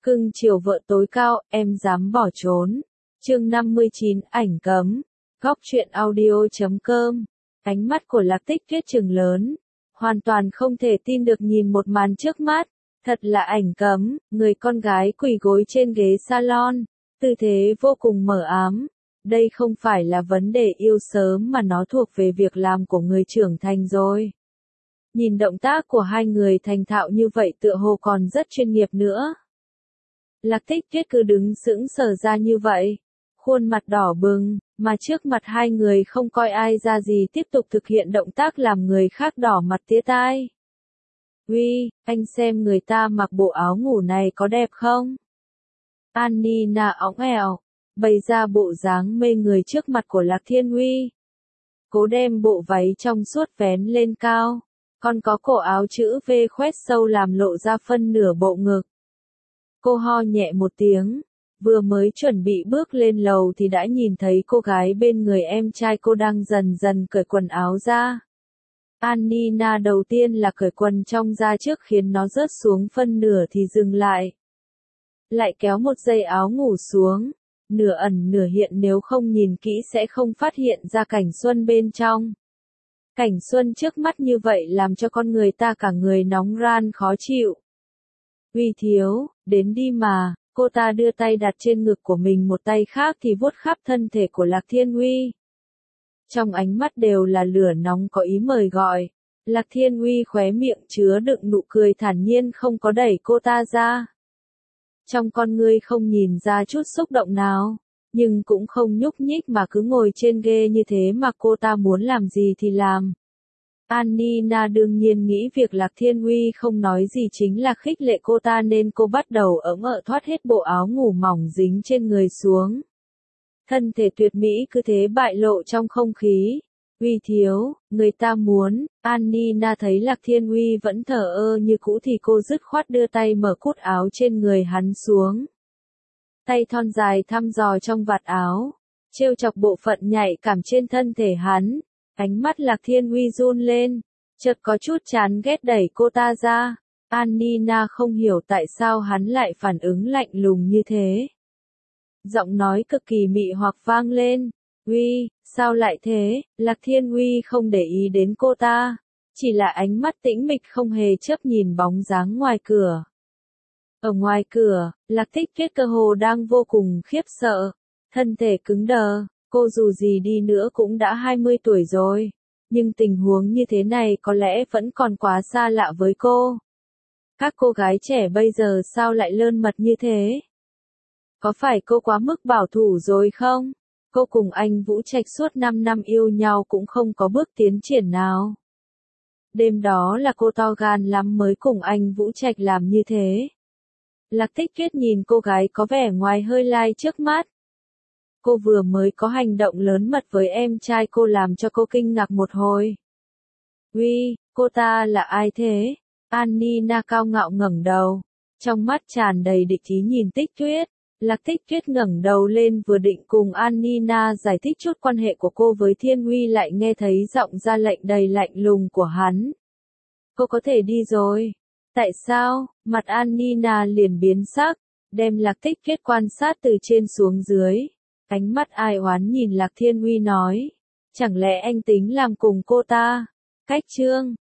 Cưng chiều vợ tối cao, em dám bỏ trốn. Chương 59, ảnh cấm. Góc truyện audio.com. Ánh mắt của Lạc Tích Tuyết trừng lớn, hoàn toàn không thể tin được nhìn một màn trước mắt. Thật là ảnh cấm, người con gái quỳ gối trên ghế salon, tư thế vô cùng mờ ám. Đây không phải là vấn đề yêu sớm mà nó thuộc về việc làm của người trưởng thành rồi. Nhìn động tác của hai người thành thạo như vậy tựa hồ còn rất chuyên nghiệp nữa. Lạc Tích Tuyết cứ đứng sững sờ ra như vậy, khuôn mặt đỏ bừng, mà trước mặt hai người không coi ai ra gì tiếp tục thực hiện động tác làm người khác đỏ mặt tía tai. Uy, anh xem người ta mặc bộ áo ngủ này có đẹp không? Anina óng ẻo, bày ra bộ dáng mê người trước mặt của Lạc Thiên Uy. Cố đem bộ váy trong suốt vén lên cao, còn có cổ áo chữ V khoét sâu làm lộ ra phân nửa bộ ngực. Cô ho nhẹ một tiếng, vừa mới chuẩn bị bước lên lầu thì đã nhìn thấy cô gái bên người em trai cô đang dần dần cởi quần áo ra. Anina đầu tiên là cởi quần trong ra trước khiến nó rớt xuống phân nửa thì dừng lại. Lại kéo một dây áo ngủ xuống, nửa ẩn nửa hiện, nếu không nhìn kỹ sẽ không phát hiện ra cảnh xuân bên trong. Cảnh xuân trước mắt như vậy làm cho con người ta cả người nóng ran khó chịu. Uy thiếu, đến đi mà, cô ta đưa tay đặt trên ngực của mình, một tay khác thì vuốt khắp thân thể của Lạc Thiên Uy. Trong ánh mắt đều là lửa nóng có ý mời gọi. Lạc Thiên Uy khóe miệng chứa đựng nụ cười thản nhiên không có đẩy cô ta ra. Trong con ngươi không nhìn ra chút xúc động nào, nhưng cũng không nhúc nhích mà cứ ngồi trên ghế như thế mà cô ta muốn làm gì thì làm. Anina đương nhiên nghĩ việc Lạc Thiên Uy không nói gì chính là khích lệ cô ta nên cô bắt đầu ỡm ợ thoát hết bộ áo ngủ mỏng dính trên người xuống. Thân thể tuyệt mỹ cứ thế bại lộ trong không khí. Uy thiếu, người ta muốn. Anina thấy Lạc Thiên Uy vẫn thờ ơ như cũ thì cô dứt khoát đưa tay mở cúc áo trên người hắn xuống. Tay thon dài thăm dò trong vạt áo, trêu chọc bộ phận nhạy cảm trên thân thể hắn. Ánh mắt Lạc Thiên Uy run lên, chợt có chút chán ghét đẩy cô ta ra. Anina không hiểu tại sao hắn lại phản ứng lạnh lùng như thế. Giọng nói cực kỳ mị hoặc vang lên. Uy, sao lại thế? Lạc Thiên Uy không để ý đến cô ta, chỉ là ánh mắt tĩnh mịch không hề chớp nhìn bóng dáng ngoài cửa. Ở ngoài cửa, Lạc Tích Tuyết cơ hồ đang vô cùng khiếp sợ, thân thể cứng đờ. Cô dù gì đi nữa cũng đã 20 tuổi rồi, nhưng tình huống như thế này có lẽ vẫn còn quá xa lạ với cô. Các cô gái trẻ bây giờ sao lại lơn mật như thế? Có phải cô quá mức bảo thủ rồi không? Cô cùng anh Vũ Trạch suốt 5 năm yêu nhau cũng không có bước tiến triển nào. Đêm đó là cô to gan lắm mới cùng anh Vũ Trạch làm như thế. Lạc Tích Tuyết nhìn cô gái có vẻ ngoài hơi lai trước mắt. Cô vừa mới có hành động lớn mật với em trai cô làm cho cô kinh ngạc một hồi. Uy, cô ta là ai thế? Anina cao ngạo ngẩng đầu, trong mắt tràn đầy địch ý nhìn Tích Tuyết. Lạc Tích Tuyết ngẩng đầu lên vừa định cùng Anina giải thích chút quan hệ của cô với Thiên Uy lại nghe thấy giọng ra lệnh đầy lạnh lùng của hắn. Cô có thể đi rồi. Tại sao? Mặt Anina liền biến sắc, đem Lạc Tích Tuyết quan sát từ trên xuống dưới. Ánh mắt ai oán nhìn Lạc Thiên Uy nói. Chẳng lẽ anh tính làm cùng cô ta? Cách chương.